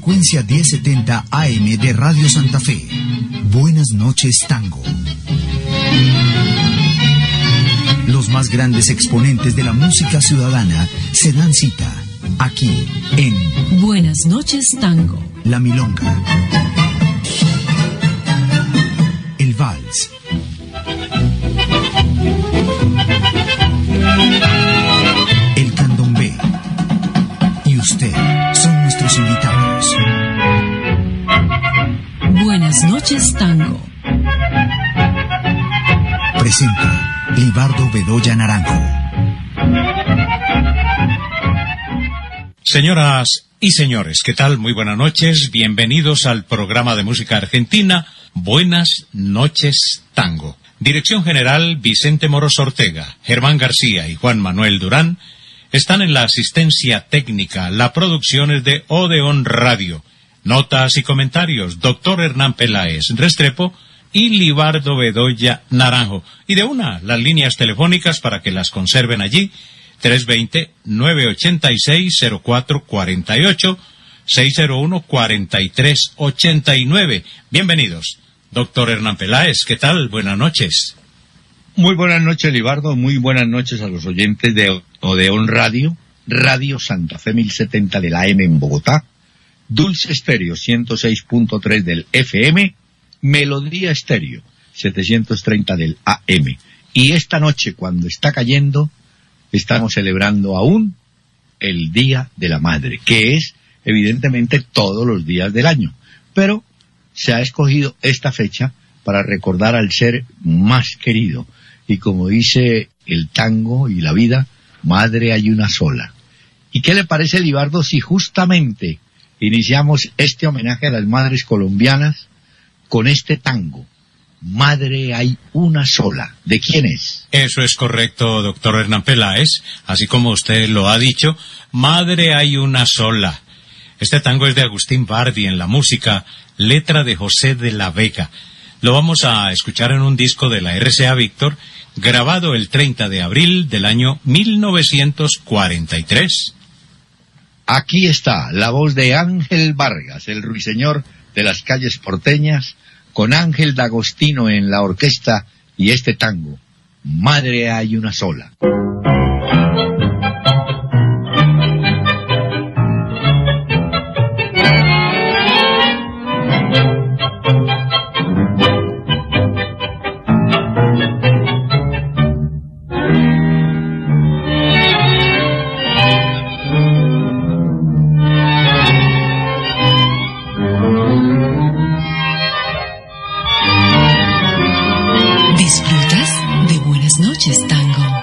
frecuencia 1070 AM de Radio Santa Fe. Buenas noches, Tango. Los más grandes exponentes de la música ciudadana se dan cita aquí en Buenas noches, Tango. La Milonga, el Vals, el Candombe y usted son nuestros invitados. Buenas noches, Tango. Presenta Libardo Bedoya Naranjo. Señoras y señores, ¿qué tal? Muy buenas noches. Bienvenidos al programa de música argentina Buenas noches, Tango. Dirección general Vicente Moros Ortega, Germán García y Juan Manuel Durán están en la asistencia técnica. La producción es de Odeón Radio. Notas y comentarios, Dr. Hernán Peláez Restrepo y Libardo Bedoya Naranjo. Y de una, las líneas telefónicas para que las conserven allí: 320-986-0448, 601-4389. Bienvenidos. Doctor Hernán Peláez, ¿qué tal? Buenas noches. Muy buenas noches, Libardo. Muy buenas noches a los oyentes de Odeón Radio, Radio Santa Fe 1070 del AM en Bogotá, Dulce Estéreo 106.3 del FM, Melodía Estéreo 730 del AM. Y esta noche, cuando está cayendo, estamos celebrando aún el Día de la Madre, que es evidentemente todos los días del año. Pero se ha escogido esta fecha para recordar al ser más querido. Y como dice el tango y la vida, madre hay una sola. ¿Y qué le parece, Libardo, si justamente iniciamos este homenaje a las madres colombianas con este tango? Madre hay una sola. ¿De quién es? Eso es correcto, doctor Hernán Peláez. Así como usted lo ha dicho, madre hay una sola. Este tango es de Agustín Bardi en la música, letra de José de la Vega. Lo vamos a escuchar en un disco de la RCA Víctor, grabado el 30 de abril del año 1943. Aquí está la voz de Ángel Vargas, el ruiseñor de las calles porteñas, con Ángel D'Agostino en la orquesta y este tango, Madre hay una sola. ¿Disfrutas de Buenas noches, Tango?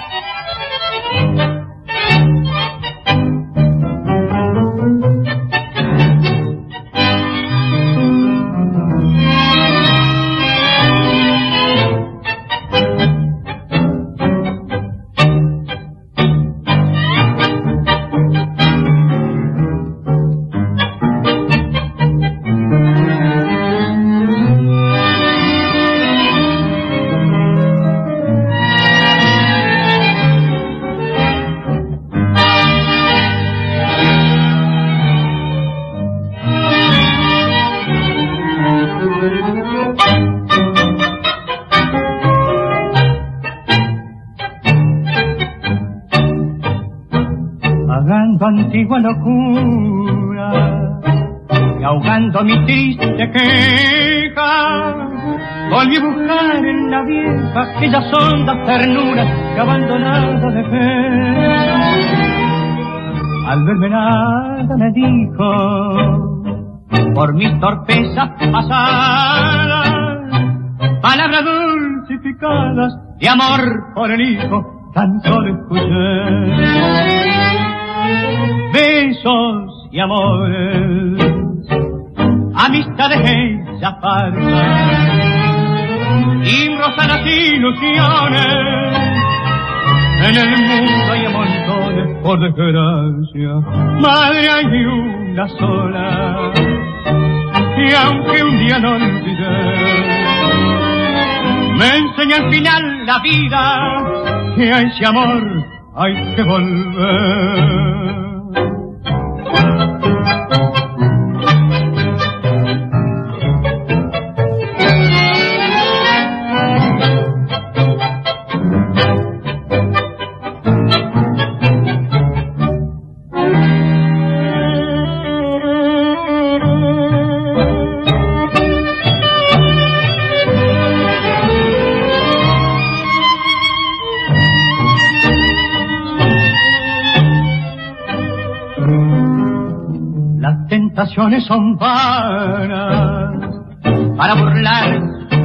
Antigua locura y ahogando mi triste queja, volví a buscar en la vieja aquellas hondas ternuras que abandonada dejé. Al verme nada me dijo, por mis torpezas pasadas, palabras dulcificadas de amor por el hijo, tan solo escuché. Besos y amores, amistades hechas falsas, imrosadas ilusiones, en el mundo hay a montones, por desgracia, madre hay una sola, y aunque un día no olvidé, me enseña al final la vida, que a ese amor hay que volver. tentaciones son vanas para burlar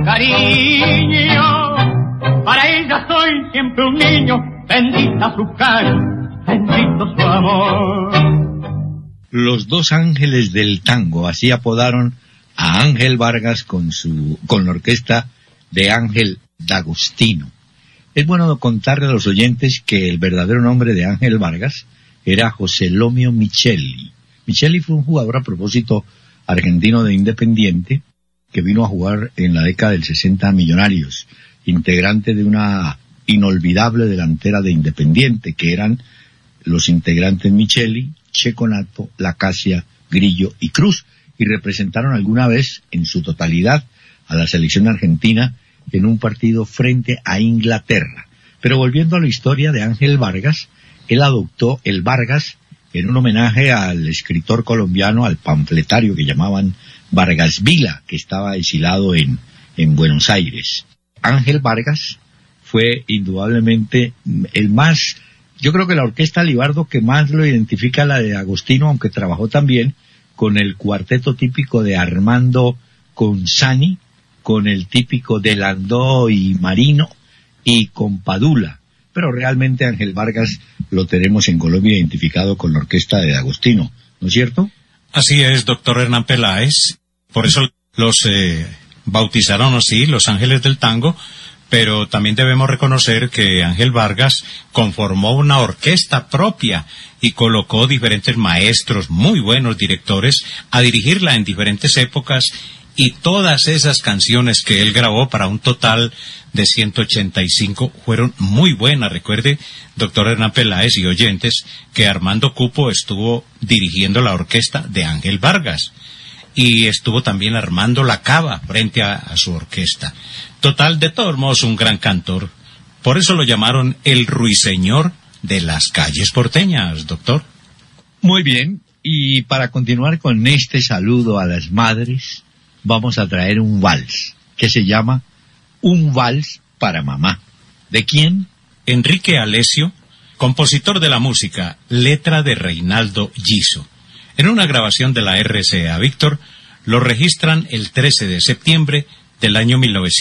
cariño. Para ella soy siempre un niño, bendita su cara, bendito su amor. Los dos ángeles del tango, así apodaron a Ángel Vargas con la orquesta de Ángel D'Agostino. Es bueno contarle a los oyentes que el verdadero nombre de Ángel Vargas era José Lomio Micheli. Micheli fue un jugador, a propósito, argentino de Independiente, que vino a jugar en la década del 60 a Millonarios, integrante de una inolvidable delantera de Independiente, que eran los integrantes Micheli, Checonato, Lacasia, Grillo y Cruz, y representaron alguna vez en su totalidad a la selección argentina en un partido frente a Inglaterra. Pero volviendo a la historia de Ángel Vargas, él adoptó el Vargas en un homenaje al escritor colombiano, al panfletario que llamaban Vargas Vila, que estaba exilado en Buenos Aires. Ángel Vargas fue indudablemente el más, yo creo que la orquesta Libardo que más lo identifica, la de Agostino, aunque trabajó también con el cuarteto típico de Armando Consani, con el típico de Landó y Marino, y con Padula. Pero realmente Ángel Vargas lo tenemos en Colombia identificado con la orquesta de Agostino, ¿no es cierto? Así es, doctor Hernán Peláez. Por eso los bautizaron así, los Ángeles del Tango, pero también debemos reconocer que Ángel Vargas conformó una orquesta propia y colocó diferentes maestros, muy buenos directores, a dirigirla en diferentes épocas, y todas esas canciones que él grabó, para un total de 185, fueron muy buenas. Recuerde, doctor Hernán Peláez y oyentes, que Armando Cupo estuvo dirigiendo la orquesta de Ángel Vargas, y estuvo también Armando Lacaba frente a su orquesta. Total, de todos modos, un gran cantor. Por eso lo llamaron el ruiseñor de las calles porteñas, doctor. Muy bien, y para continuar con este saludo a las madres, vamos a traer un vals que se llama Un Vals para Mamá. ¿De quién? Enrique Alesio, compositor de la música, letra de Reinaldo Giso. En una grabación de la RCA Víctor, lo registran el 13 de septiembre del año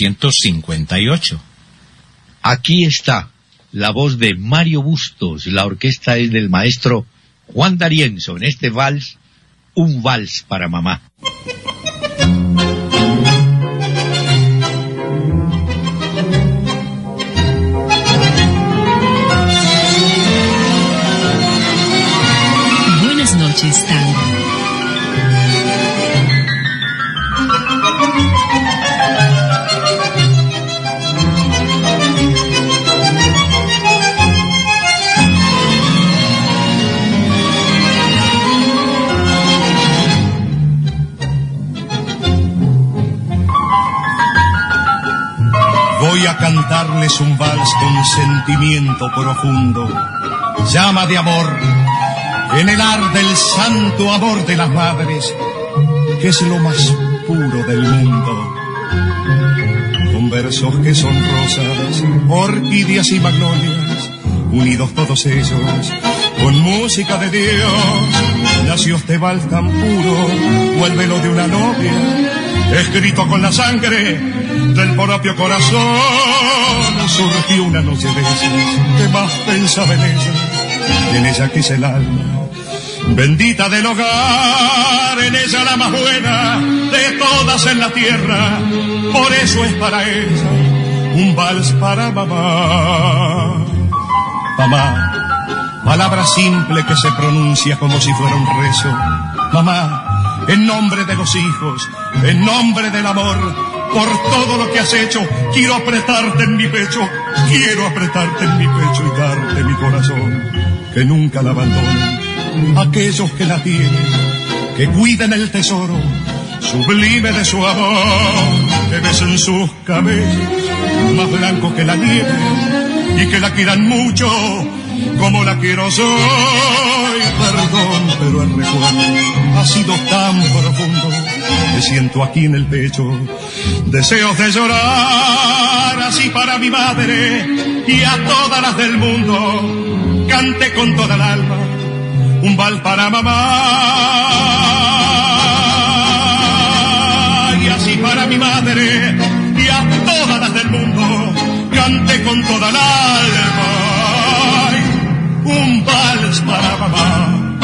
1958. Aquí está la voz de Mario Bustos, la orquesta es del maestro Juan D'Arienzo, en este vals, Un Vals para Mamá. Buenas noches, tango. Voy a cantarles un vals con sentimiento profundo, llama de amor, en el ar del santo amor de las madres, que es lo más puro del mundo. Con versos que son rosas, orquídeas y magnolias, unidos todos ellos, con música de Dios, nació este vals tan puro, o el velo de una novia, escrito con la sangre del propio corazón. Surgió una noche de esas que más pensaba en ella que es el alma bendita del hogar, en ella la más buena de todas en la tierra. Por eso es para ella un vals para mamá. Mamá, palabra simple que se pronuncia como si fuera un rezo. Mamá, en nombre de los hijos, en nombre del amor, por todo lo que has hecho, quiero apretarte en mi pecho, quiero apretarte en mi pecho y darte mi corazón, que nunca la abandonen aquellos que la tienen, que cuiden el tesoro sublime de su amor, que besen sus cabellos más blancos que la nieve y que la quieran mucho como la quiero soy. Perdón, pero el recuerdo ha sido tan profundo que siento aquí en el pecho deseos de llorar. Así para mi madre y a todas las del mundo cante con toda el alma un vals para mamá. madre y a todas las del mundo cante con toda el alma. Ay, un vals para mamá.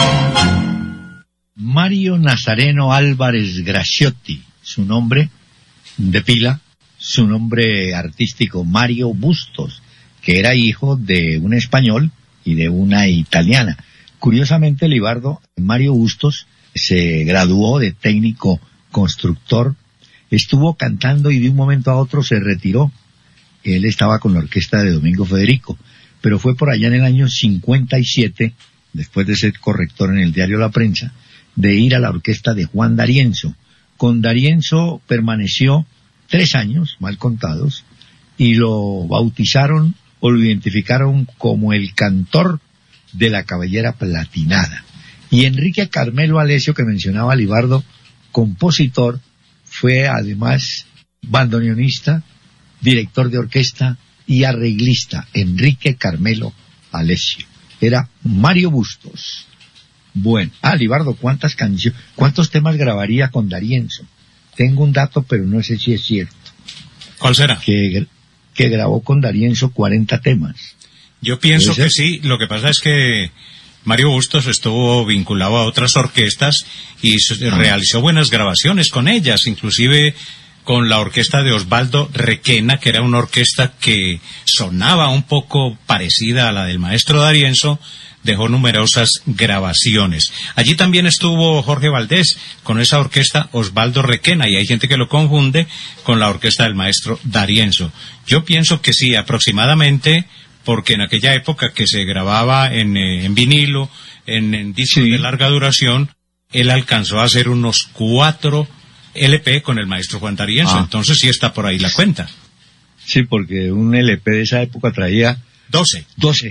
Mario Nazareno Álvarez Graciotti, su nombre de pila, su nombre artístico Mario Bustos, que era hijo de un español y de una italiana. Curiosamente, Libardo, Mario Bustos se graduó de técnico constructor, estuvo cantando y de un momento a otro se retiró. Él estaba con la orquesta de Domingo Federico, pero fue por allá en el año 57, después de ser corrector en el diario La Prensa, de ir a la orquesta de Juan D'Arienzo. Con D'Arienzo permaneció 3 años, mal contados, y lo bautizaron o lo identificaron como el cantor de la cabellera platinada. Y Enrique Carmelo Alesio, que mencionaba Libardo, compositor, fue además bandoneonista, director de orquesta y arreglista. Enrique Carmelo Alesio. Era Mario Bustos. Bueno, Libardo, ¿cuántos temas grabaría con D'Arienzo? Tengo un dato, pero no sé si es cierto. ¿Cuál será? Que grabó con D'Arienzo 40 temas. Yo pienso que sí. Lo que pasa es que Mario Bustos estuvo vinculado a otras orquestas y realizó buenas grabaciones con ellas, inclusive con la orquesta de Osvaldo Requena, que era una orquesta que sonaba un poco parecida a la del maestro D'Arienzo. Dejó numerosas grabaciones. Allí también estuvo Jorge Valdés con esa orquesta Osvaldo Requena, y hay gente que lo confunde con la orquesta del maestro D'Arienzo. Yo pienso que sí, aproximadamente, porque en aquella época que se grababa en vinilo, en discos de larga duración, él alcanzó a hacer unos 4 LP con el maestro Juan D'Arienzo. Entonces sí está por ahí la cuenta. Sí, porque un LP de esa época traía 12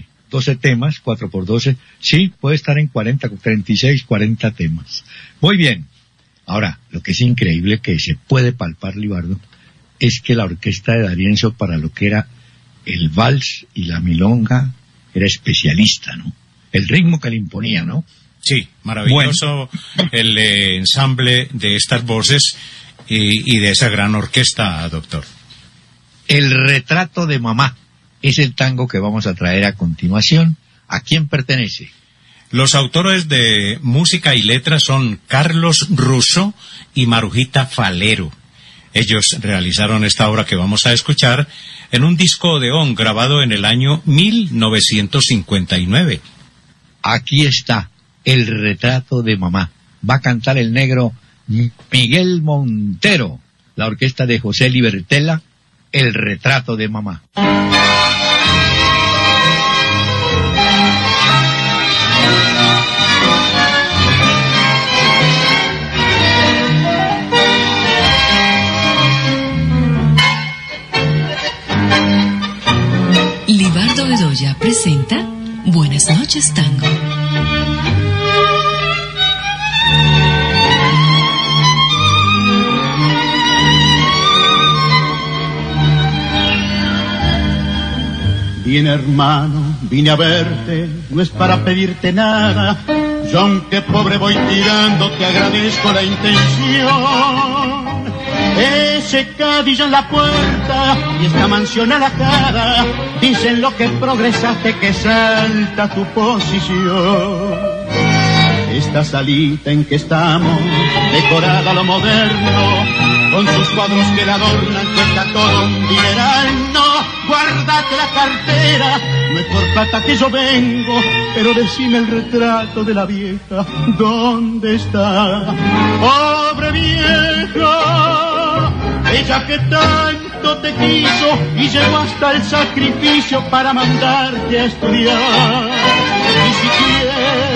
temas, 4 por 12, sí, puede estar en 36, 40 temas. Muy bien. Ahora, lo que es increíble que se puede palpar, Libardo, es que la orquesta de D'Arienzo, para lo que era el vals y la milonga, era especialista, ¿no? El ritmo que le imponía, ¿no? Sí, maravilloso. Bueno. El ensamble de estas voces y de esa gran orquesta, doctor. El retrato de mamá es el tango que vamos a traer a continuación. ¿A quién pertenece? Los autores de música y letras son Carlos Russo y Marujita Falero. Ellos realizaron esta obra que vamos a escuchar en un disco odeón grabado en el año 1959. Aquí está el retrato de mamá. Va a cantar el negro Miguel Montero, la orquesta de José Libertela, el retrato de mamá. Libardo Bedoya presenta Buenas noches, Tango. Bien, hermano, vine a verte, no es para pedirte nada. Yo, aunque pobre voy tirando, te agradezco la intención. Ese cadillo en la puerta y esta mansión alajada dicen lo que progresaste, que salta tu posición. Esta salita en que estamos, decorada a lo moderno, con sus cuadros que la adornan, cuesta todo un dineral. No, guárdate la cartera, no es por plata que yo vengo, pero decime el retrato de la vieja, ¿dónde está? Pobre vieja, ella que tanto te quiso y llegó hasta el sacrificio para mandarte a estudiar. Ni siquiera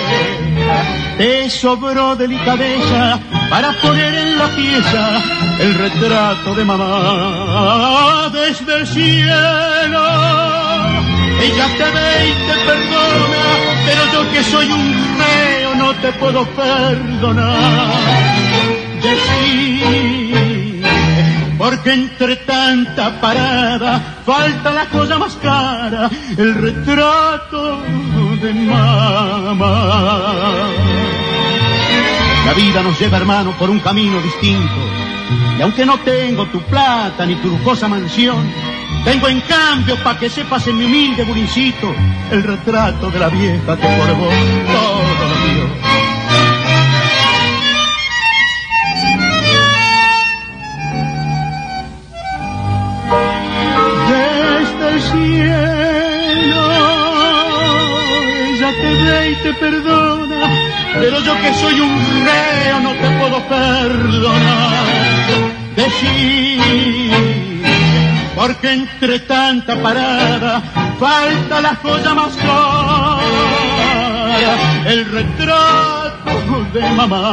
te sobró delicadeza para poner en la pieza el retrato de mamá. Desde el cielo ella te ve y te perdona, pero yo que soy un reo no te puedo perdonar. Decime, porque entre tanta parada falta la cosa más cara, el retrato de mamá. La vida nos lleva, hermano, por un camino distinto. Y aunque no tengo tu plata ni tu lujosa mansión, tengo en cambio, pa' que sepas en mi humilde burincito, el retrato de la vieja que por vos todo lo dio. Desde el cielo ella te ve y te perdona, pero yo que soy un reo no te puedo perdonar. Decir, porque entre tanta parada falta la joya más cara, el retrato de mamá.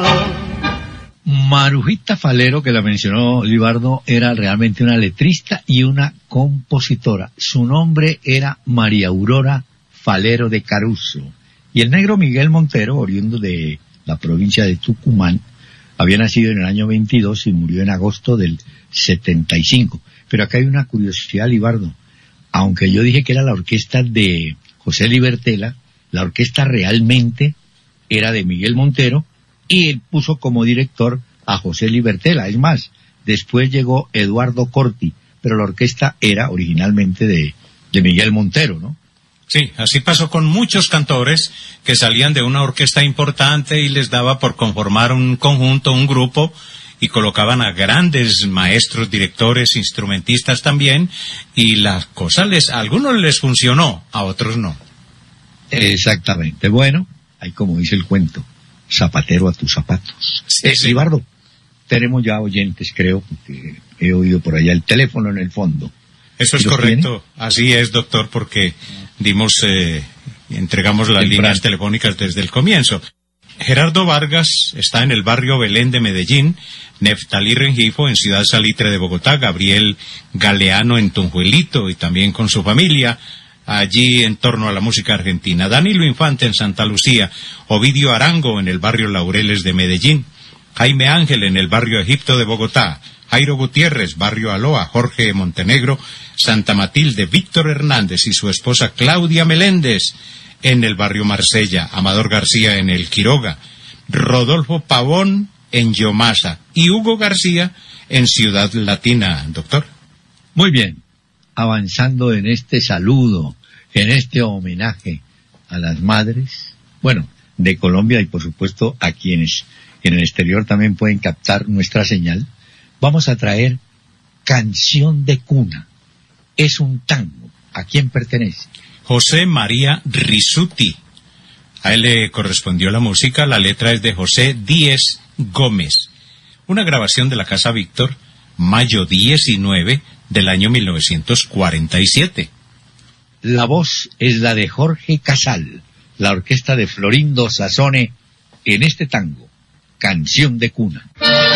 Marujita Falero, que la mencionó Libardo, era realmente una letrista y una compositora. Su nombre era María Aurora Falero de Caruso. Y el negro Miguel Montero, oriundo de la provincia de Tucumán, había nacido en el año 22 y murió en agosto del 75. Pero acá hay una curiosidad, Libardo. Aunque yo dije que era la orquesta de José Libertela, la orquesta realmente era de Miguel Montero y él puso como director a José Libertela. Es más, después llegó Eduardo Corti, pero la orquesta era originalmente de Miguel Montero, ¿no? Sí, así pasó con muchos cantores que salían de una orquesta importante y les daba por conformar un conjunto, un grupo, y colocaban a grandes maestros, directores, instrumentistas también, y las cosas a algunos les funcionó, a otros no. Exactamente. Bueno, ahí como dice el cuento, zapatero a tus zapatos. Sí, sí. Libardo, tenemos ya oyentes, creo, porque he oído por allá el teléfono en el fondo. Eso es correcto, así es, doctor, porque entregamos las líneas telefónicas desde el comienzo. Gerardo Vargas está en el barrio Belén de Medellín, Neftalí Rengifo en Ciudad Salitre de Bogotá, Gabriel Galeano en Tunjuelito y también con su familia, allí en torno a la música argentina. Danilo Infante en Santa Lucía, Ovidio Arango en el barrio Laureles de Medellín, Jaime Ángel en el barrio Egipto de Bogotá, Jairo Gutiérrez, barrio Aloa, Jorge Montenegro, Santa Matilde, Víctor Hernández y su esposa Claudia Meléndez en el barrio Marsella, Amador García en el Quiroga, Rodolfo Pavón en Yomasa y Hugo García en Ciudad Latina, doctor. Muy bien, avanzando en este saludo, en este homenaje a las madres, bueno, de Colombia y por supuesto a quienes en el exterior también pueden captar nuestra señal, vamos a traer Canción de Cuna. Es un tango. ¿A quién pertenece? José María Rizzuti. A él le correspondió la música, la letra es de José Díez Gómez. Una grabación de la Casa Víctor, mayo 19 del año 1947. La voz es la de Jorge Casal, la orquesta de Florindo Sassone en este tango, Canción de Cuna.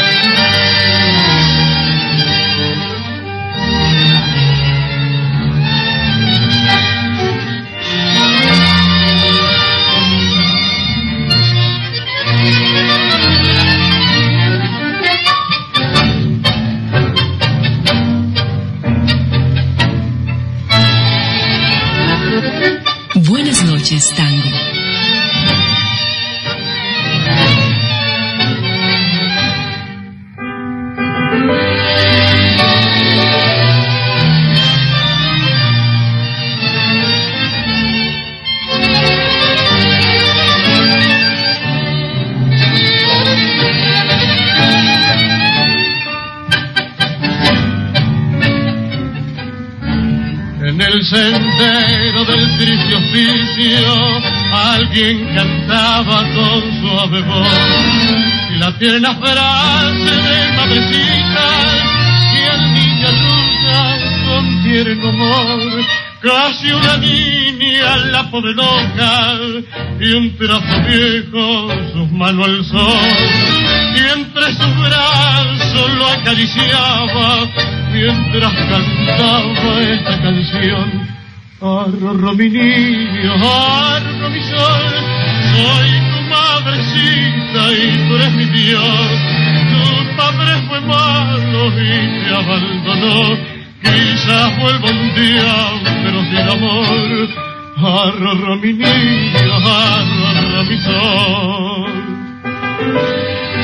Buenas noches, tango. En el sendero del triste oficio alguien cantaba con suave voz y la tierna frase de madrecita que al niño arrulla con tierno amor, casi una niña la pobre loca y un trapo viejo sus manos al sol y entre sus brazos lo acariciaba mientras cantaba esta canción. Arro mi niño, arro mi sol, soy tu madrecita y tú eres mi Dios. Tu padre fue malo y te abandonó, quizás vuelva un día, pero sin amor. Arro mi niño, arro mi sol.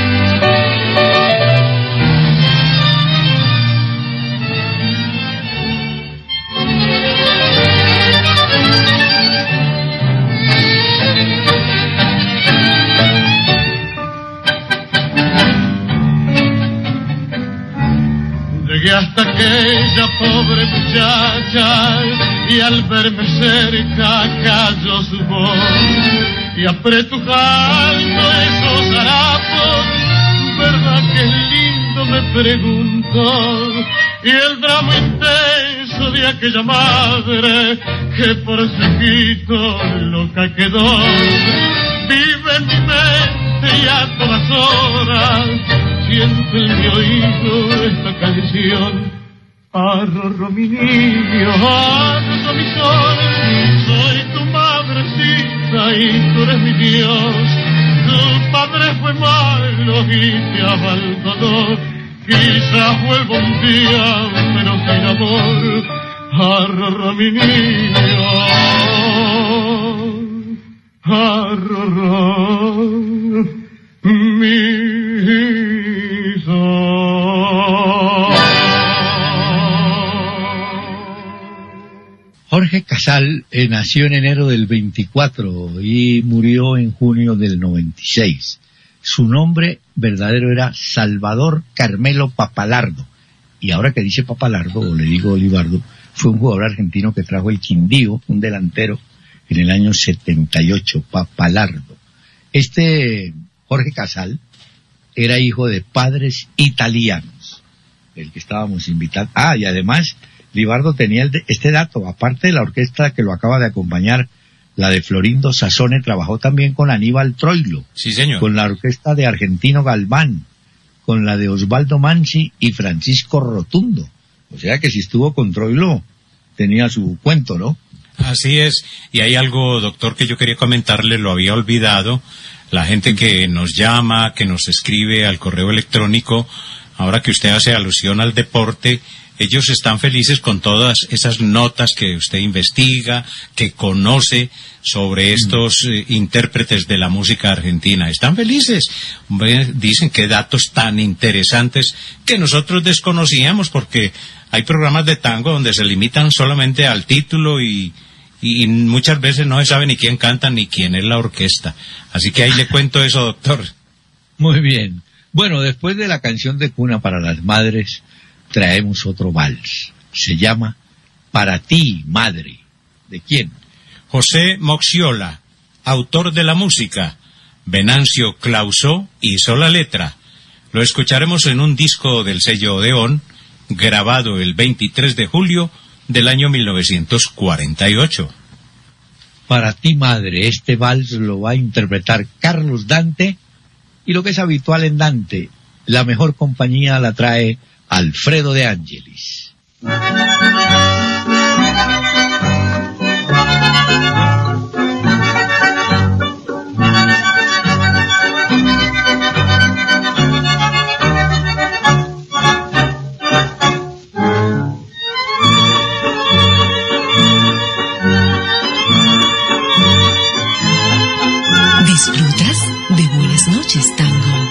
hasta aquella pobre muchacha, y al verme cerca cayó su voz, y apretujando esos harapos, ¿verdad que lindo? Me preguntó, y el drama intenso de aquella madre, que por su hijito loca quedó, vive en mi mente y a todas horas siento en mi oído esta canción. Arrorro mi niño, arrorro mi sol, soy tu madrecita y tú eres mi Dios. Tu padre fue malo y te abandonó, quizás vuelva un día, pero sin amor. Arrorro mi niño, arrorro mi sol. Jorge Casal nació en enero del 24 y murió en junio del 96. Su nombre verdadero era Salvador Carmelo Papalardo. Y ahora que dice Papalardo, le digo Olivardo, fue un jugador argentino que trajo el Quindío, un delantero, en el año 78, Papalardo. Jorge Casal era hijo de padres italianos, del que estábamos invitados. Y además, Libardo tenía este dato, aparte de la orquesta que lo acaba de acompañar, la de Florindo Sassone, trabajó también con Aníbal Troilo. Sí, señor. Con la orquesta de Argentino Galván, con la de Osvaldo Mansi y Francisco Rotundo. O sea que si estuvo con Troilo, tenía su cuento, ¿no? Así es. Y hay algo, doctor, que yo quería comentarle, lo había olvidado. La gente que nos llama, que nos escribe al correo electrónico, ahora que usted hace alusión al deporte, ellos están felices con todas esas notas que usted investiga, que conoce sobre estos intérpretes de la música argentina. Están felices. Dicen que datos tan interesantes que nosotros desconocíamos, porque hay programas de tango donde se limitan solamente al título y muchas veces no se sabe ni quién canta ni quién es la orquesta. Así que ahí le cuento eso, doctor. Muy bien. Bueno, después de la canción de cuna para las madres, traemos otro vals. Se llama Para ti, madre. ¿De quién? José Moxiola, autor de la música. Venancio Clausó hizo la letra. Lo escucharemos en un disco del sello Odeón, grabado el 23 de julio del año 1948. Para ti, madre, este vals lo va a interpretar Carlos Dante, y lo que es habitual en Dante, la mejor compañía la trae Alfredo de Ángelis. Disfrutas de Buenas Noches, Tango.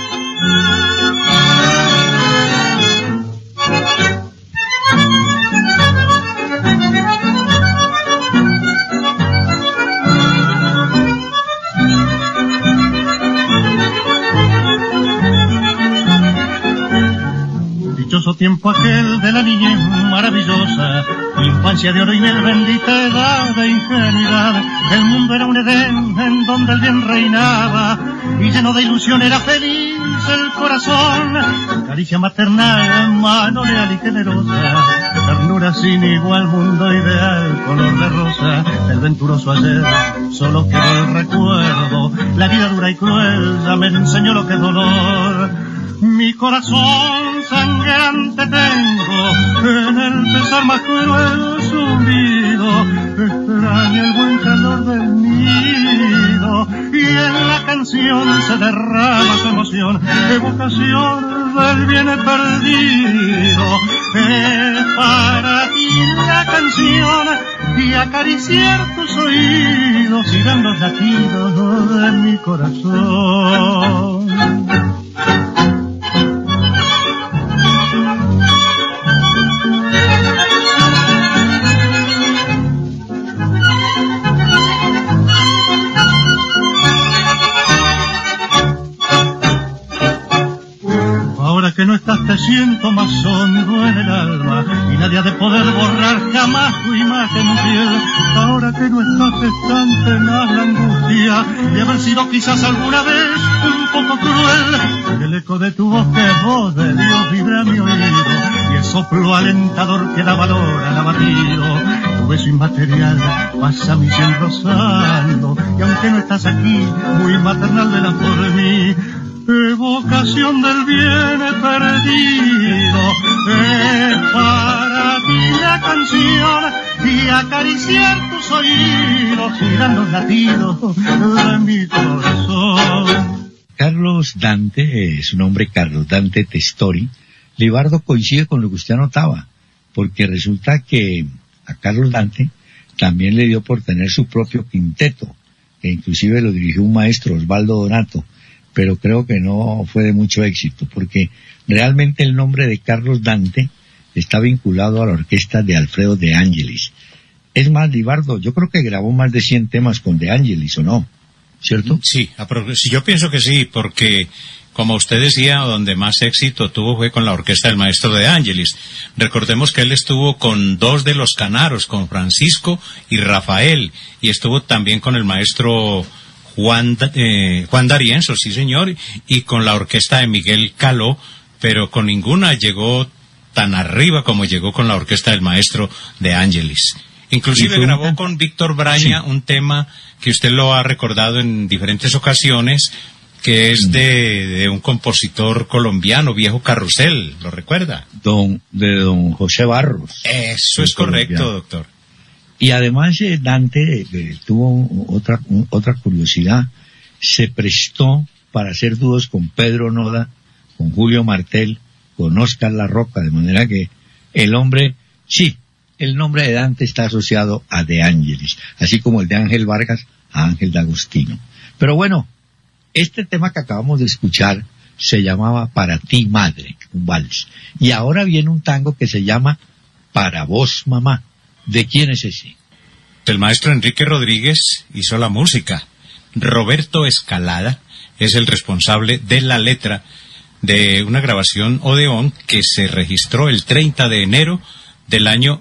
Dichoso tiempo aquel de la niñez maravillosa, infancia de oro y miel, bendita edad de ingenuidad. El mundo era un Edén en donde el bien reinaba, y lleno de ilusión era feliz el corazón. Caricia maternal, mano leal y generosa, ternura sin igual, mundo ideal, color de rosa. El venturoso ayer solo quedó el recuerdo, la vida dura y cruel ya me enseñó lo que es dolor. Mi corazón sangrante tengo, en el pesar más cruel sumido, extraña el buen calor del nido, y en la canción se derrama su emoción, evocación del bien perdido. Es para ti la canción, y acariciar tus oídos irán los latidos de mi corazón. Que que no estás te siento más hondo en el alma y nadie ha de poder borrar jamás tu imagen fiel. Ahora que no estás es tan tenaz la angustia de haber sido quizás alguna vez un poco cruel. El eco de tu voz que es voz de Dios vibra a mi oído y el soplo alentador que da valor al abatido. Tu beso inmaterial pasa mi cielo rozando y aunque no estás aquí, muy maternal velas por mí. Evocación del bien perdido, es para ti la canción y acariciar tus oídos y dar los latidos de mi corazón. Carlos Dante, su nombre Carlos Dante Testori, Libardo, coincide con lo que usted anotaba, porque resulta que a Carlos Dante también le dio por tener su propio quinteto, que inclusive lo dirigió un maestro, Osvaldo Donato, pero creo que no fue de mucho éxito, porque realmente el nombre de Carlos Dante está vinculado a la orquesta de Alfredo De Angelis. Es más, Libardo, yo creo que grabó más de 100 temas con De Angelis, ¿o no? ¿Cierto? Sí, yo pienso que sí, porque como usted decía, donde más éxito tuvo fue con la orquesta del maestro De Angelis. Recordemos que él estuvo con dos de los Canaros, con Francisco y Rafael, y estuvo también con el maestro Juan D'Arienzo, sí señor, y con la orquesta de Miguel Caló, pero con ninguna llegó tan arriba como llegó con la orquesta del maestro De Angelis. Inclusive grabó con Víctor Braña un tema que usted lo ha recordado en diferentes ocasiones, que es de un compositor colombiano, Viejo Carrusel, ¿lo recuerda? De don José Barros. Eso es correcto, colombiano, doctor. Y además Dante tuvo otra curiosidad, se prestó para hacer dúos con Pedro Noda, con Julio Martel, con Óscar La Roca, de manera que el hombre, sí, el nombre de Dante está asociado a De Angelis, así como el de Ángel Vargas a Ángel D'Agostino. Pero bueno, este tema que acabamos de escuchar se llamaba Para ti, madre, un vals. Y ahora viene un tango que se llama Para vos, mamá. ¿De quién es ese? El maestro Enrique Rodríguez hizo la música. Roberto Escalada es el responsable de la letra de una grabación Odeón que se registró el 30 de enero del año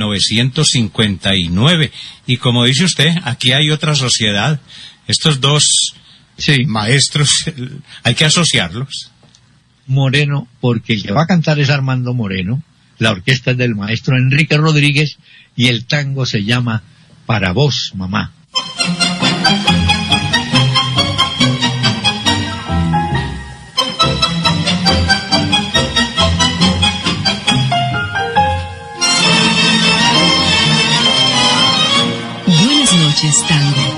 1959. Y como dice usted, aquí hay otra sociedad. Estos dos maestros, hay que asociarlos. Moreno, porque el que va a cantar es Armando Moreno, la orquesta es del maestro Enrique Rodríguez y el tango se llama Para vos, mamá. Buenas noches, tango.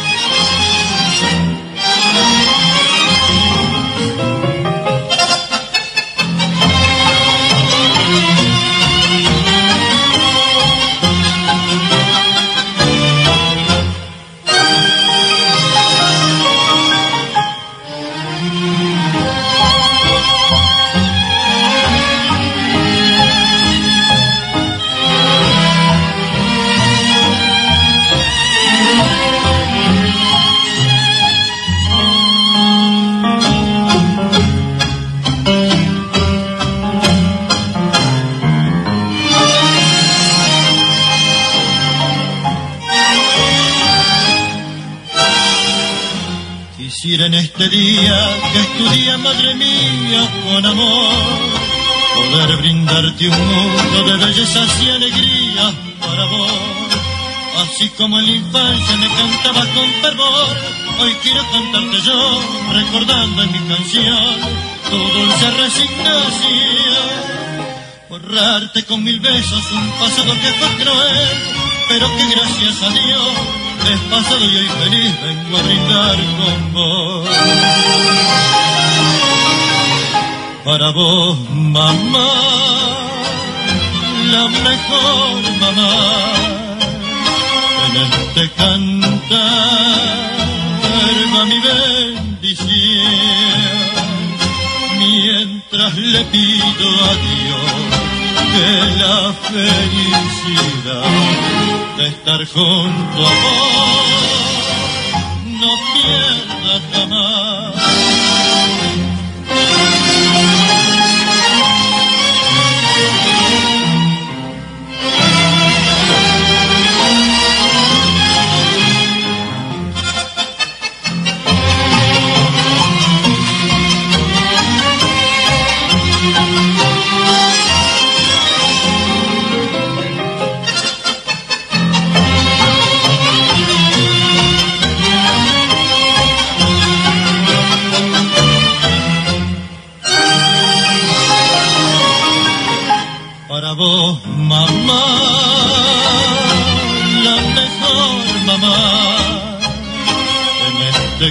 Quisiera en este día, que es tu día, madre mía, con amor, poder brindarte un mundo de bellezas y alegría para vos. Así como en la infancia me cantabas con fervor, hoy quiero cantarte yo, recordando en mi canción tu dulce resignación. Borrarte con 1000 besos un pasado que fue cruel, pero que gracias a Dios es pasado y hoy feliz vengo a brindar con vos. Para vos, mamá, la mejor mamá, en este cantar va mi bendición, mientras le pido a Dios que la felicidad de estar junto a vos no pierda jamás. para vos, mamá, la mejor mamá. En este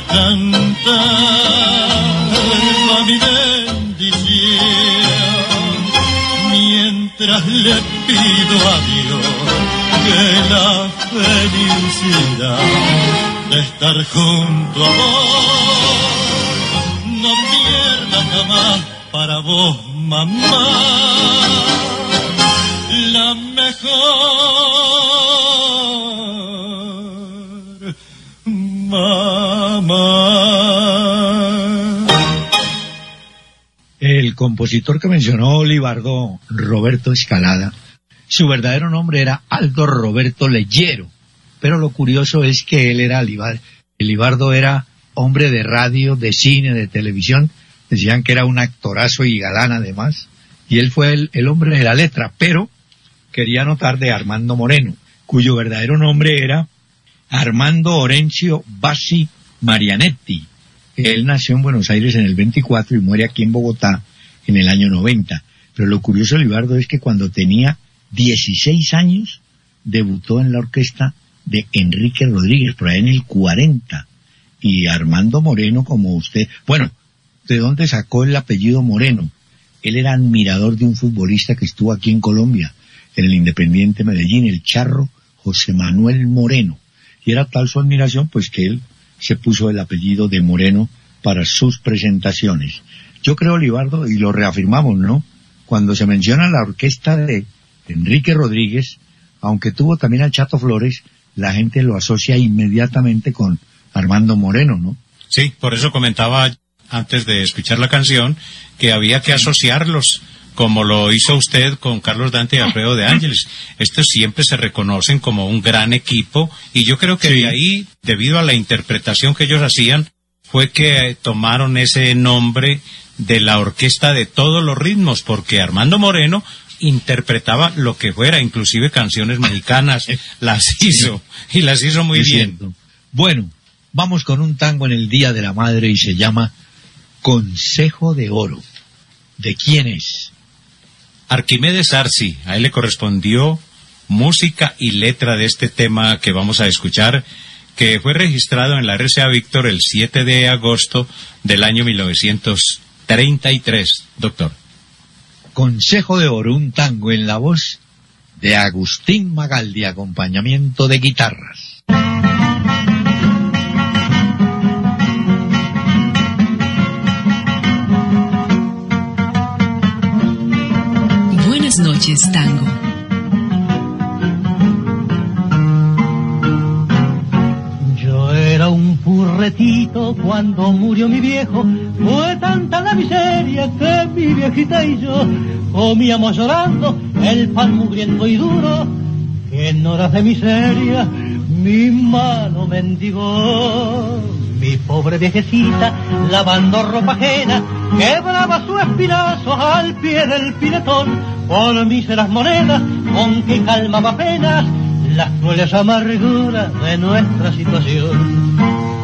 cantar va mi bendición, mientras le pido a Dios que la felicidad de estar junto a vos no pierda jamás para vos, mamá, la mejor mamá. El compositor que mencionó Libardo, Roberto Escalada, su verdadero nombre era Aldo Roberto Leyero, pero lo curioso es que él era Libardo era hombre de radio, de cine, de televisión. Decían que era un actorazo y galán además, y él fue el hombre de la letra, pero quería anotar de Armando Moreno, cuyo verdadero nombre era Armando Orencio Bassi Marianetti. Él nació en Buenos Aires en el 24 y muere aquí en Bogotá en el año 90. Pero lo curioso de Libardo es que cuando tenía 16 años debutó en la orquesta de Enrique Rodríguez, por ahí en el 40. Y Armando Moreno, como usted... Bueno, ¿de dónde sacó el apellido Moreno? Él era admirador de un futbolista que estuvo aquí en Colombia, en el Independiente Medellín, el charro José Manuel Moreno. Y era tal su admiración, pues que él se puso el apellido de Moreno para sus presentaciones. Yo creo, Libardo, y lo reafirmamos, ¿no? Cuando se menciona la orquesta de Enrique Rodríguez, aunque tuvo también al Chato Flores, la gente lo asocia inmediatamente con Armando Moreno, ¿no? Sí, por eso comentaba antes de escuchar la canción que había que asociarlos, como lo hizo usted con Carlos Dante y Alfredo de Ángeles. Estos siempre se reconocen como un gran equipo, y yo creo que de ahí, debido a la interpretación que ellos hacían, fue que tomaron ese nombre de la orquesta de todos los ritmos, porque Armando Moreno interpretaba lo que fuera, inclusive canciones mexicanas, las hizo, y las hizo muy bien. Bueno, vamos con un tango en el Día de la Madre y se llama Consejo de Oro. ¿De quién es? Arquimedes Arci. A él le correspondió música y letra de este tema que vamos a escuchar, que fue registrado en la RCA Víctor el 7 de agosto del año 1933, doctor. Consejo de Oro, un tango en la voz de Agustín Magaldi, acompañamiento de guitarras. Buenas noches, tango. Yo era un purretito cuando murió mi viejo. Fue tanta la miseria que mi viejita y yo comíamos llorando el pan mugriento y duro, que en horas de miseria mi mano mendigó. Mi pobre viejecita, lavando ropa ajena, quebraba su espinazo al pie del pinetón, por míseras monedas con que calmaba apenas las crueles amarguras de nuestra situación.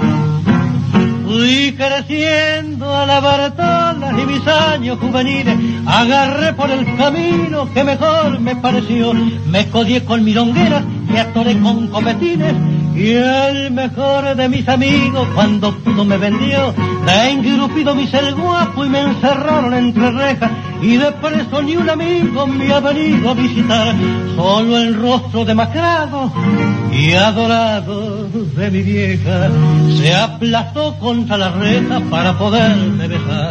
Fui creciendo a la Bartola y mis años juveniles agarré por el camino que mejor me pareció. Me escodié con milongueras, me atoré con copetines, y el mejor de mis amigos cuando pudo me vendió. De engrupido me hice el guapo y me encerraron entre rejas, y de preso ni un amigo me ha venido a visitar. Solo el rostro demacrado y adorado de mi vieja se aplastó contra la reja para poderme besar.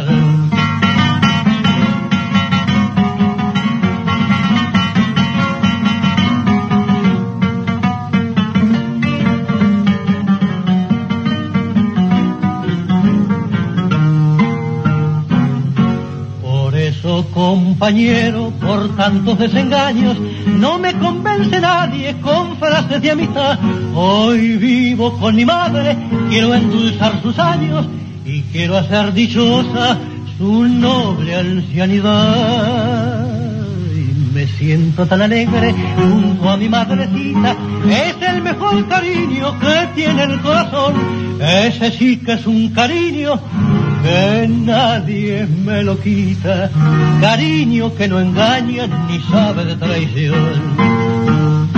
Compañero, por tantos desengaños no me convence nadie con frases de amistad. Hoy vivo con mi madre, quiero endulzar sus años y quiero hacer dichosa su noble ancianidad. Y me siento tan alegre junto a mi madrecita, es el mejor cariño que tiene el corazón. Ese sí que es un cariño que nadie me lo quita, cariño que no engaña ni sabe de traición.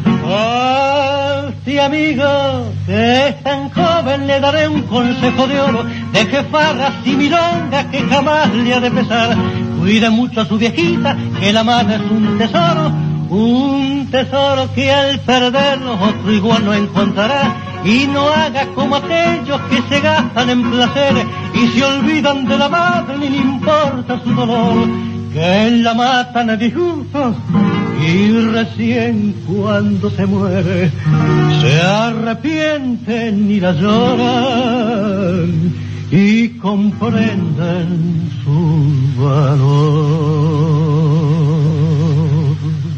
Sí, amigo, que es tan joven, le daré un consejo de oro, de que farras y milongas que jamás le ha de pesar. Cuide mucho a su viejita, que la madre es un tesoro que al perderlo otro igual no encontrará. Y no haga como aquellos que se gastan en placeres y se olvidan de la madre, ni le importa su dolor, que la matan a disgusto y recién cuando se muere se arrepienten y la lloran y comprenden su valor.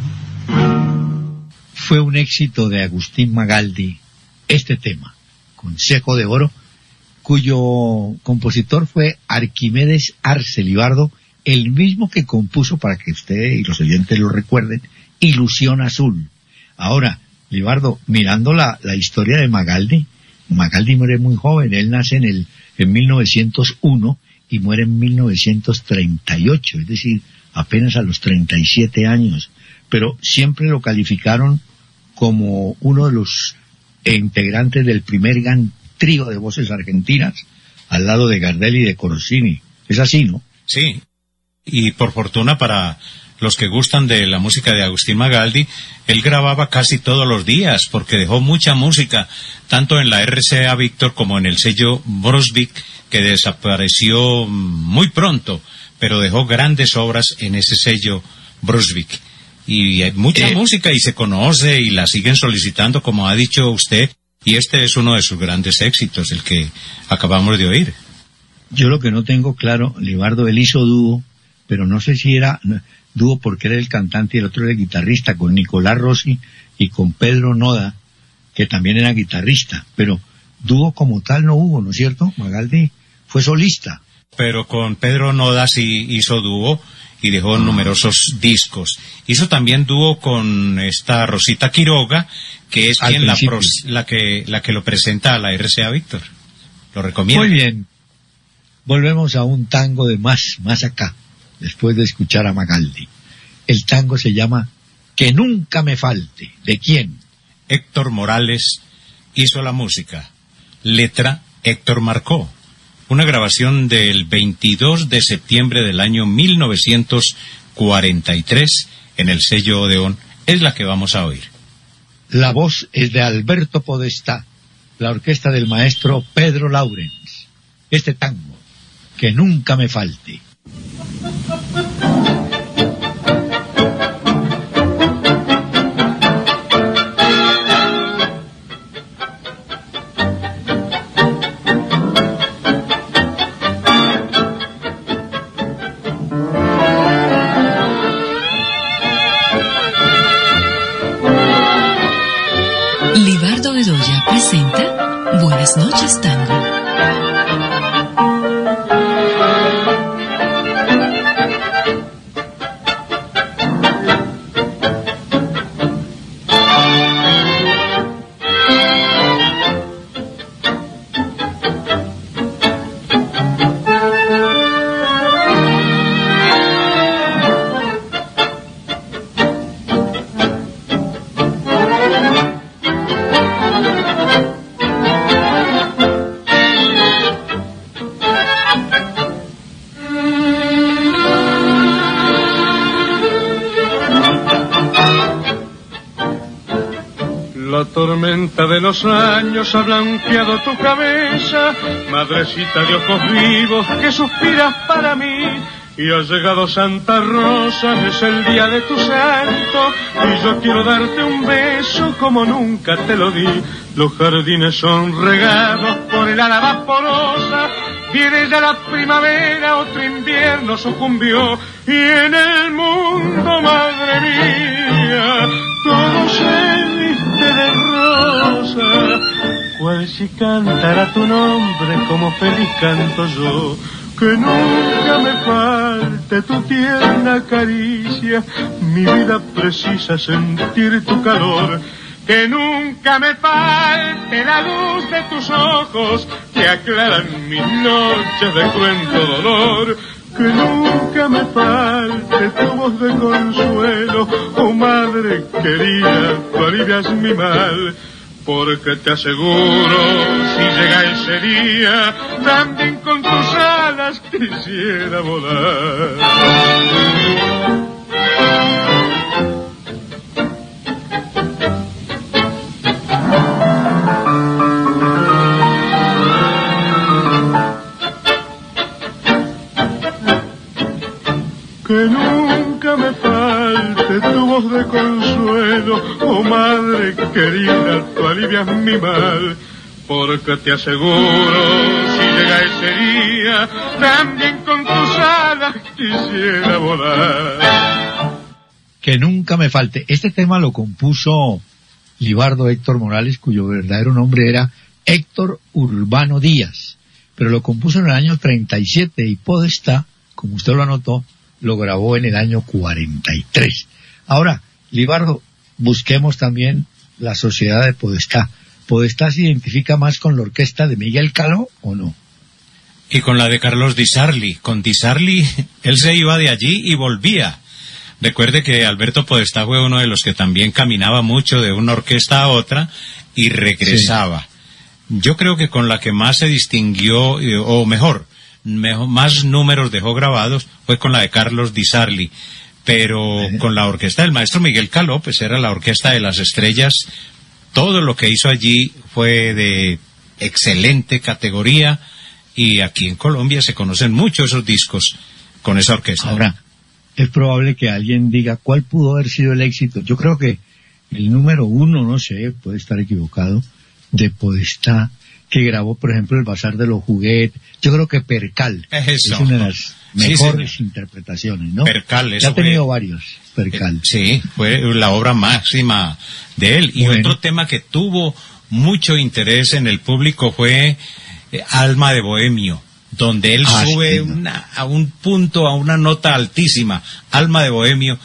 Fue un éxito de Agustín Magaldi este tema, Consejo de Oro, cuyo compositor fue Arquimedes Arce Libardo, el mismo que compuso, para que usted y los oyentes lo recuerden, Ilusión Azul. Ahora, Libardo, mirando la historia de Magaldi muere muy joven. Él nace en 1901 y muere en 1938, es decir, apenas a los 37 años. Pero siempre lo calificaron como uno de los integrantes del primer gran trío de voces argentinas, al lado de Gardel y de Corsini. Es así, ¿no? Sí. Y por fortuna para los que gustan de la música de Agustín Magaldi, él grababa casi todos los días, porque dejó mucha música, tanto en la RCA Víctor como en el sello Brunswick, que desapareció muy pronto, pero dejó grandes obras en ese sello Brunswick. Y hay mucha música y se conoce y la siguen solicitando, como ha dicho usted, y este es uno de sus grandes éxitos, el que acabamos de oír. Yo lo que no tengo claro, Libardo, él hizo dúo, pero no sé si era dúo porque era el cantante y el otro era el guitarrista, con Nicolás Rossi y con Pedro Noda, que también era guitarrista, pero dúo como tal no hubo, ¿no es cierto? Magaldi fue solista. Pero con Pedro Noda sí hizo dúo y dejó numerosos discos. Hizo también dúo con esta Rosita Quiroga, que es quien la que lo presenta a la RCA Víctor. Lo recomiendo. Muy bien. Volvemos a un tango de más acá, después de escuchar a Magaldi. El tango se llama Que Nunca Me Falte. ¿De quién? Héctor Morales hizo la música. Letra Héctor Marcó. Una grabación del 22 de septiembre del año 1943 en el sello Odeón. Es la que vamos a oír. La voz es de Alberto Podestá, la orquesta del maestro Pedro Laurens. Este tango, Que Nunca Me Falte. Libardo Bedoya presenta Buenas noches, Tango. La tormenta de los años ha blanqueado tu cabeza, madrecita de ojos vivos que suspiras para mí. Y ha llegado Santa Rosa, es el día de tu santo, y yo quiero darte un beso como nunca te lo di. Los jardines son regados por el ala vaporosa, viene ya la primavera, otro invierno sucumbió, y en el mundo, madre mía, todo se viste de rosa, cual si cantara tu nombre como feliz canto yo. Que nunca me falte tu tierna caricia, mi vida precisa sentir tu calor. Que nunca me falte la luz de tus ojos que aclaran mis noches de cruento dolor. Que nunca me falte tu voz de consuelo, oh madre querida, tú alivias mi mal. Porque te aseguro, si llega ese día, también con tus alas quisiera volar. Que nunca me falte tu voz de consuelo, oh madre querida, tú alivias mi mal. Porque te aseguro, si llega ese día, también con tus alas quisiera volar. Que nunca me falte. Este tema lo compuso Libardo Héctor Morales, cuyo verdadero nombre era Héctor Urbano Díaz, pero lo compuso en el año 37 y Podestá, como usted lo anotó, lo grabó en el año 43. Ahora, Libardo, busquemos también la sociedad de Podestá. ¿Podestá se identifica más con la orquesta de Miguel Caló o no? Y con la de Carlos Di Sarli. Con Di Sarli, él se iba de allí y volvía. Recuerde que Alberto Podestá fue uno de los que también caminaba mucho de una orquesta a otra y regresaba. Sí. Yo creo que con la que más se distinguió, o mejor, más números dejó grabados fue con la de Carlos Di Sarli, pero con la orquesta del maestro Miguel Caló, pues era la orquesta de las estrellas. Todo lo que hizo allí fue de excelente categoría y aquí en Colombia se conocen mucho esos discos con esa orquesta. Ahora, es probable que alguien diga cuál pudo haber sido el éxito. Yo creo que el número uno, no sé, puede estar equivocado, de Podestá, que grabó, por ejemplo, El Bazar de los Juguetes. Yo creo que Percal es una de las mejores interpretaciones, ¿no? Percal, eso ya ha tenido varios, Percal. Sí, fue la obra máxima de él. Y otro tema que tuvo mucho interés en el público fue Alma de Bohemio, donde él sube a un punto, a una nota altísima, Alma de Bohemio,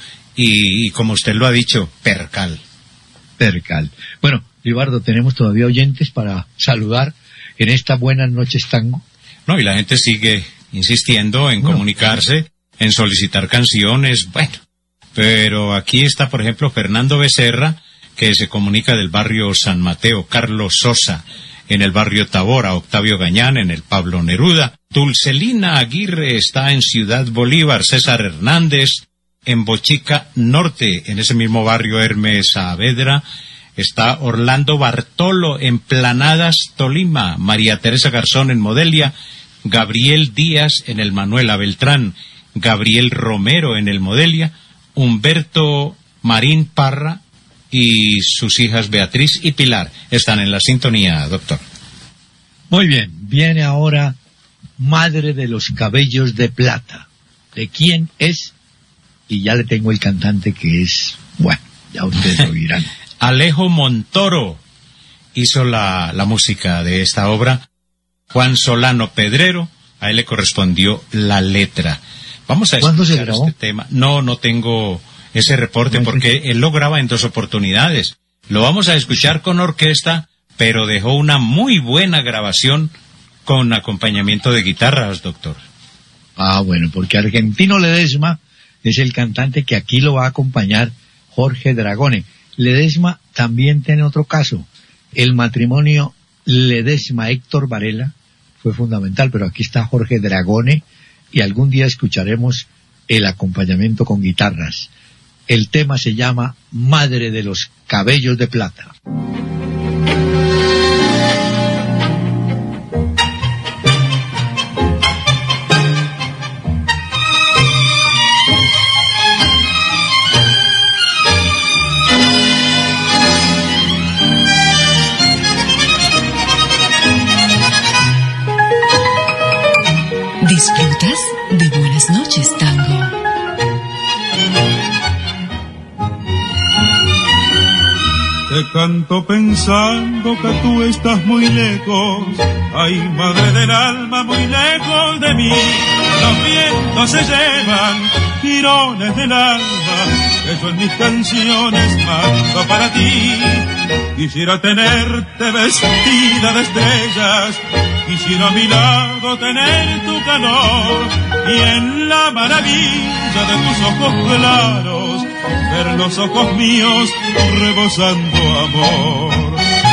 y como usted lo ha dicho, Percal. Percal. Bueno, Libardo, tenemos todavía oyentes para saludar en esta Buenas Noches Tango. No, y la gente sigue insistiendo en comunicarse, en solicitar canciones, bueno, pero aquí está, por ejemplo, Fernando Becerra, que se comunica del barrio San Mateo, Carlos Sosa, en el barrio Tabora, Octavio Gañán, en el Pablo Neruda, Dulcelina Aguirre está en Ciudad Bolívar, César Hernández, en Bochica Norte, en ese mismo barrio Hermes Saavedra, está Orlando Bartolo en Planadas, Tolima, María Teresa Garzón en Modelia, Gabriel Díaz en el Manuela Beltrán, Gabriel Romero en el Modelia, Humberto Marín Parra y sus hijas Beatriz y Pilar están en la sintonía, doctor. Muy bien, viene ahora Madre de los Cabellos de Plata. ¿De quién es? Y ya le tengo el cantante que es, bueno, ya ustedes lo dirán. Alejo Montoro hizo la música de esta obra. Juan Solano Pedrero, a él le correspondió la letra. Vamos a escuchar este tema. No tengo ese reporte porque él lo graba en 2 oportunidades. Lo vamos a escuchar con orquesta, pero dejó una muy buena grabación con acompañamiento de guitarras, doctor. Ah, bueno, porque Argentino Ledesma es el cantante que aquí lo va a acompañar Jorge Dragone. Ledesma también tiene otro caso. El matrimonio Ledesma-Héctor Varela fue fundamental, pero aquí está Jorge Dragone y algún día escucharemos el acompañamiento con guitarras. El tema se llama Madre de los Cabellos de Plata. Disfrutas de Buenas Noches Tango. Te canto pensando que tú estás muy lejos, ay madre del alma, muy lejos de mí. Los vientos se llevan tirones del alma, eso en mis canciones mando para ti. Quisiera tenerte vestida de estrellas, quisiera a mi lado tener tu calor y en la maravilla de tus ojos claros ver los ojos míos rebosando amor.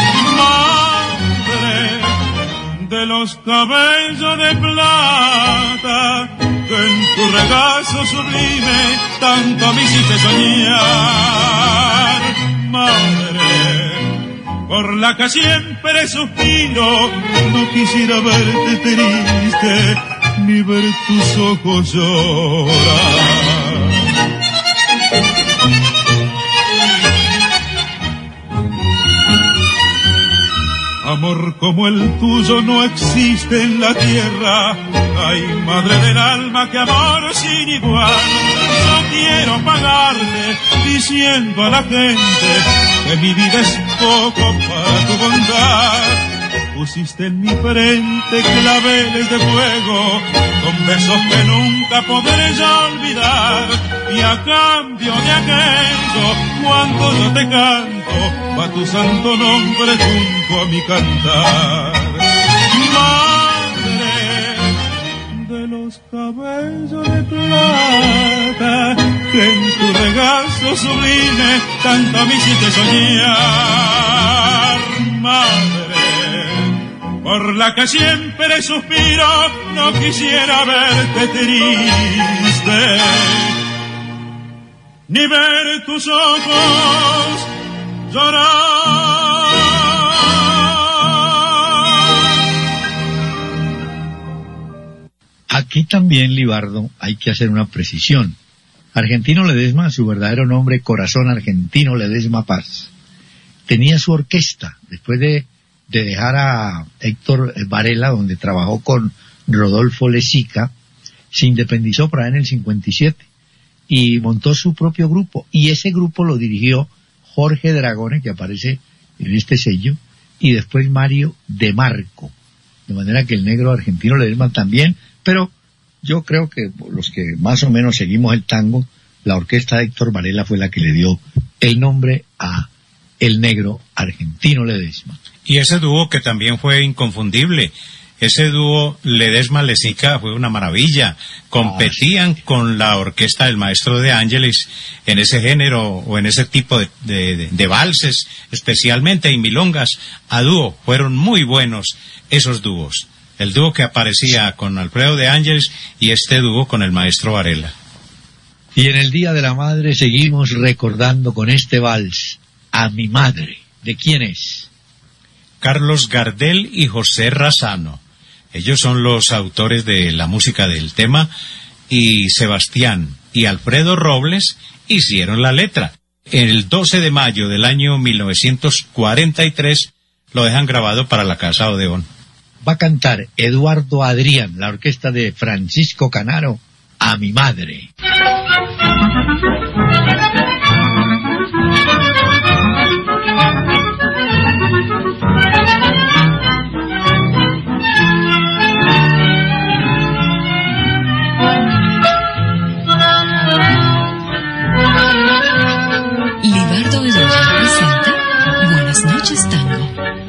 Madre de los cabellos de plata que en tu regazo sublime tanto me hiciste soñar. Madre por la que siempre suspiro, no quisiera verte triste, ni ver tus ojos llorar. Amor como el tuyo no existe en la tierra. Ay, madre del alma, que amor sin igual. Yo quiero pagarte diciendo a la gente que mi vida es poco para tu bondad. Pusiste en mi frente claveles de fuego con besos que nunca podré ya olvidar. Y a cambio de aquello, cuando yo te canto, va tu santo nombre junto a mi cantar. Madre de los cabellos de plata que en tu regazo sublime tanto me hiciste soñar. Madre por la que siempre suspiro, no quisiera verte triste, ni ver tus ojos llorar. Aquí también, Libardo, hay que hacer una precisión. Argentino Ledesma, su verdadero nombre, Corazón Argentino Ledesma Paz, tenía su orquesta después de dejar a Héctor Varela, donde trabajó con Rodolfo Lezica. Se independizó por ahí en el 57 y montó su propio grupo, y ese grupo lo dirigió Jorge Dragone, que aparece en este sello, y después Mario De Marco, de manera que el negro Argentino Ledesma también. Pero yo creo que los que más o menos seguimos el tango, la orquesta de Héctor Varela fue la que le dio el nombre a el negro Argentino Ledesma. Y ese dúo que también fue inconfundible, ese dúo Ledesma-Lezica fue una maravilla. Competían con la orquesta del maestro de Ángeles en ese género o en ese tipo de valses, especialmente y milongas a dúo. Fueron muy buenos esos dúos. El dúo que aparecía con Alfredo de Ángeles y este dúo con el maestro Varela. Y en el Día de la Madre seguimos recordando con este vals A mi madre. ¿De quién es? Carlos Gardel y José Razano. Ellos son los autores de la música del tema, y Sebastián y Alfredo Robles hicieron la letra. El 12 de mayo del año 1943 lo dejan grabado para la Casa Odeón. Va a cantar Eduardo Adrián, la orquesta de Francisco Canaro, A mi madre. Libardo Bedoya presenta Buenas noches, Tango.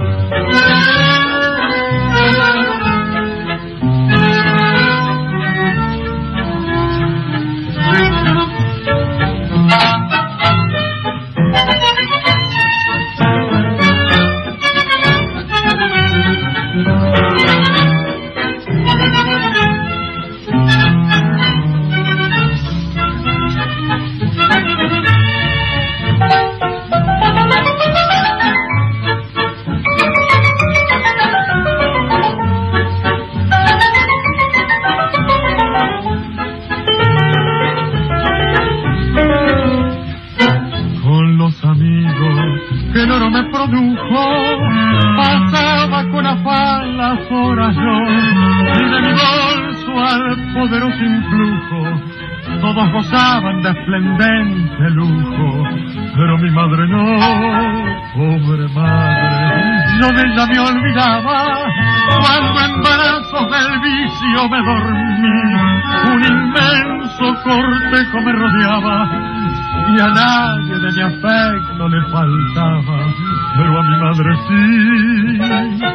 Pasaba con afán las horas yo, y de mi bolso al poderoso influjo, todos gozaban de esplendente lujo, pero mi madre no, pobre madre, yo de ella me olvidaba, cuando en brazos del vicio me dormí, un inmenso cortejo me rodeaba, y y a nadie de mi afecto le faltaba, pero a mi madre sí.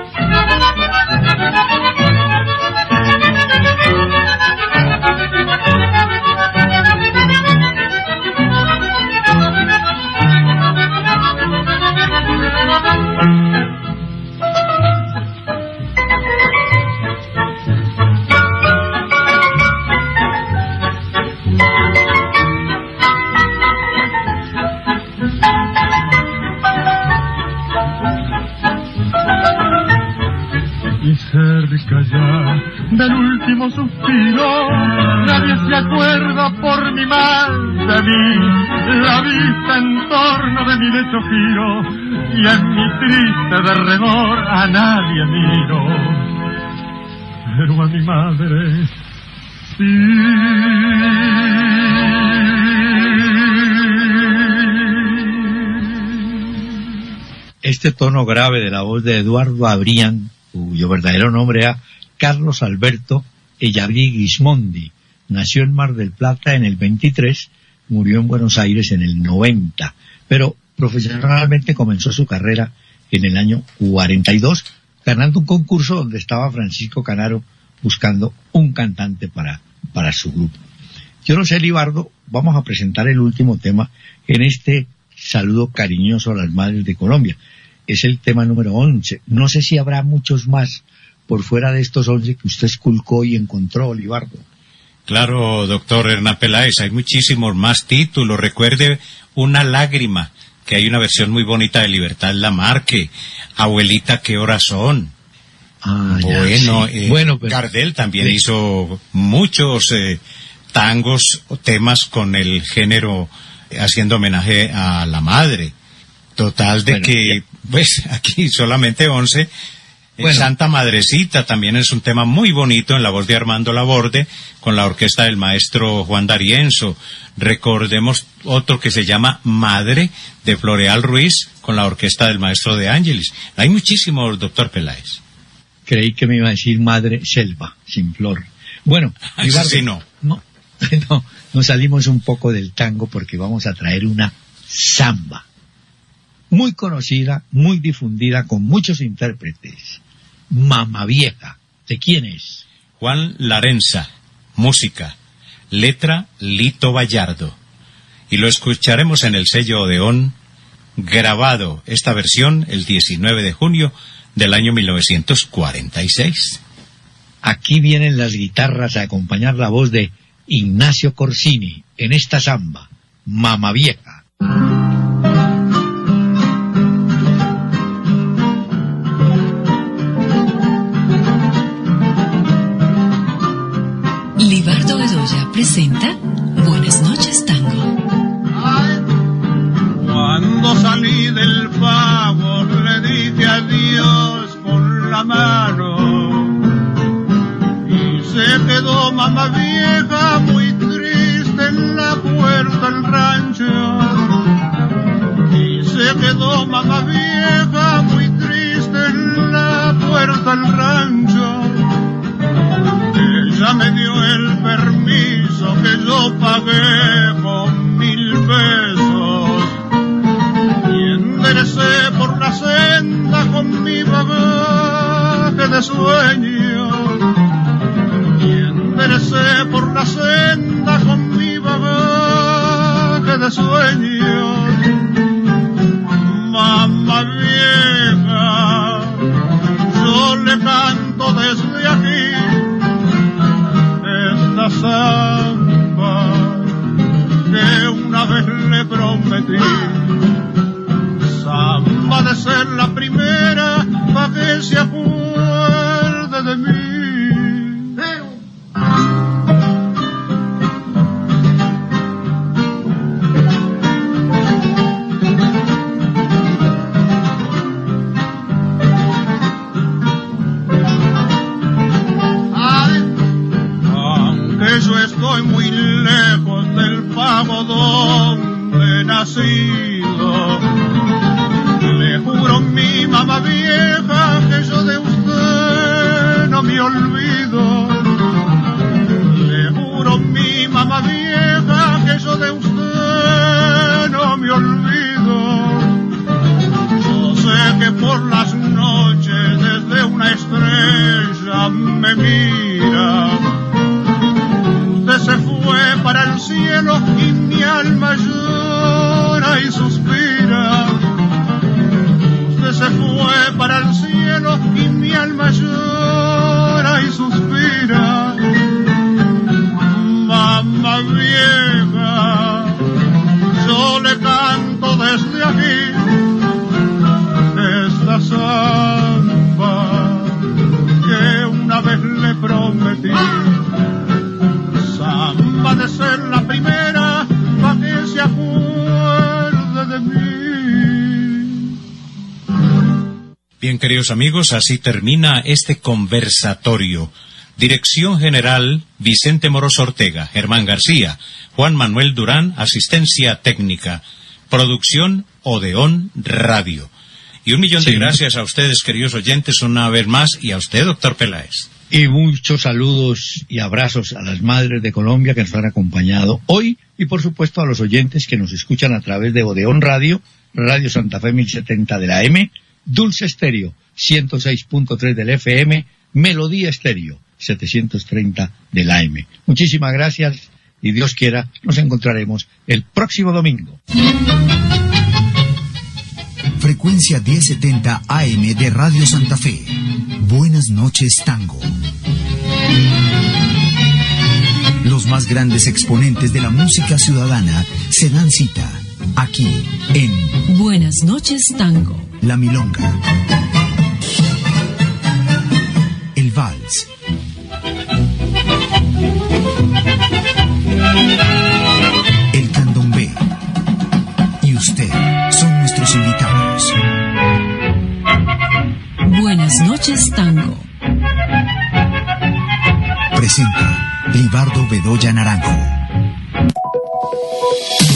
Cerca ya del último suspiro, nadie se acuerda por mi mal de mí, la vista en torno de mi lecho giro, y en mi triste derredor a nadie miro, pero a mi madre sí. Este tono grave de la voz de Eduardo Abrián, cuyo verdadero nombre era Carlos Alberto Ellaví Gismondi, nació en Mar del Plata en el 23, murió en Buenos Aires en el 90, pero profesionalmente comenzó su carrera en el año 42, ganando un concurso donde estaba Francisco Canaro buscando un cantante para su grupo. Yo no sé, Libardo, vamos a presentar el último tema en este saludo cariñoso a las madres de Colombia. Es el tema número 11. No sé si habrá muchos más por fuera de estos 11 que usted esculcó y encontró, Libardo. Claro, doctor Hernán Peláez, hay muchísimos más títulos. Recuerde Una lágrima, que hay una versión muy bonita de Libertad Lamarque. Abuelita, ¿qué horas son? Bueno, sí. Bueno, pero Gardel también hizo muchos tangos o temas con el género haciendo homenaje a la madre. Total de que, pues, aquí solamente 11. Santa Madrecita también es un tema muy bonito en la voz de Armando Laborde, con la orquesta del maestro Juan D'Arienzo. Recordemos otro que se llama Madre, de Floreal Ruiz, con la orquesta del maestro De Ángelis. Hay muchísimos, doctor Peláez. Creí que me iba a decir Madre Selva, sin flor. Bueno, eso sí no. No, nos salimos un poco del tango porque vamos a traer una samba. Muy conocida, muy difundida, con muchos intérpretes. Mamá Vieja. ¿De quién es? Juan Larenza. Música. Letra Lito Vallardo. Y lo escucharemos en el sello Odeón, grabado esta versión el 19 de junio del año 1946. Aquí vienen las guitarras a acompañar la voz de Ignacio Corsini en esta samba, Mamá Vieja. Libardo Bedoya presenta Buenas noches, Tango. Cuando salí del pavo le dije adiós con la mano y se quedó mamá vieja muy triste en la puerta del rancho. Y se quedó mamá vieja muy triste en la puerta del rancho. Ella me dio el permiso que yo pagué con 1000 pesos y enderecé por la senda con mi bagaje de sueño. Y enderecé por la senda con mi bagaje de sueño. Mamá vieja, yo le canto desde aquí esta samba que una vez le prometí. Samba de ser la primera pa' que se acuerde de mí. Yo estoy muy lejos del pago donde he nacido. Le juro mi mamá vieja que yo de usted no me olvido. Le juro mi mamá vieja que yo de usted cielo y mi alma llora y suspira. Usted se fue para el cielo y mi alma llora y suspira. Mamá vieja, yo le canto desde aquí esta samba que una vez le prometí. Samba de ser la primera pa' que se acuerde de mí. Bien, queridos amigos, así termina este conversatorio. Dirección General, Vicente Moroso Ortega, Germán García, Juan Manuel Durán, asistencia técnica. Producción Odeón Radio. Y 1.000.000 de gracias a ustedes, queridos oyentes, una vez más, y a usted, doctor Peláez. Y muchos saludos y abrazos a las madres de Colombia que nos han acompañado hoy, y por supuesto a los oyentes que nos escuchan a través de Odeón Radio, Radio Santa Fe 1070 de la M, Dulce Estéreo 106.3 del FM, Melodía Estéreo 730 de la M. Muchísimas gracias y Dios quiera nos encontraremos el próximo domingo. Frecuencia 1070 AM de Radio Santa Fe. Buenas noches, tango. Los más grandes exponentes de la música ciudadana se dan cita aquí en Buenas noches, tango. La Milonga, el Vals, el Candombe y usted son nuestros invitados. Buenas noches, tango. Presenta Libardo Bedoya Naranjo.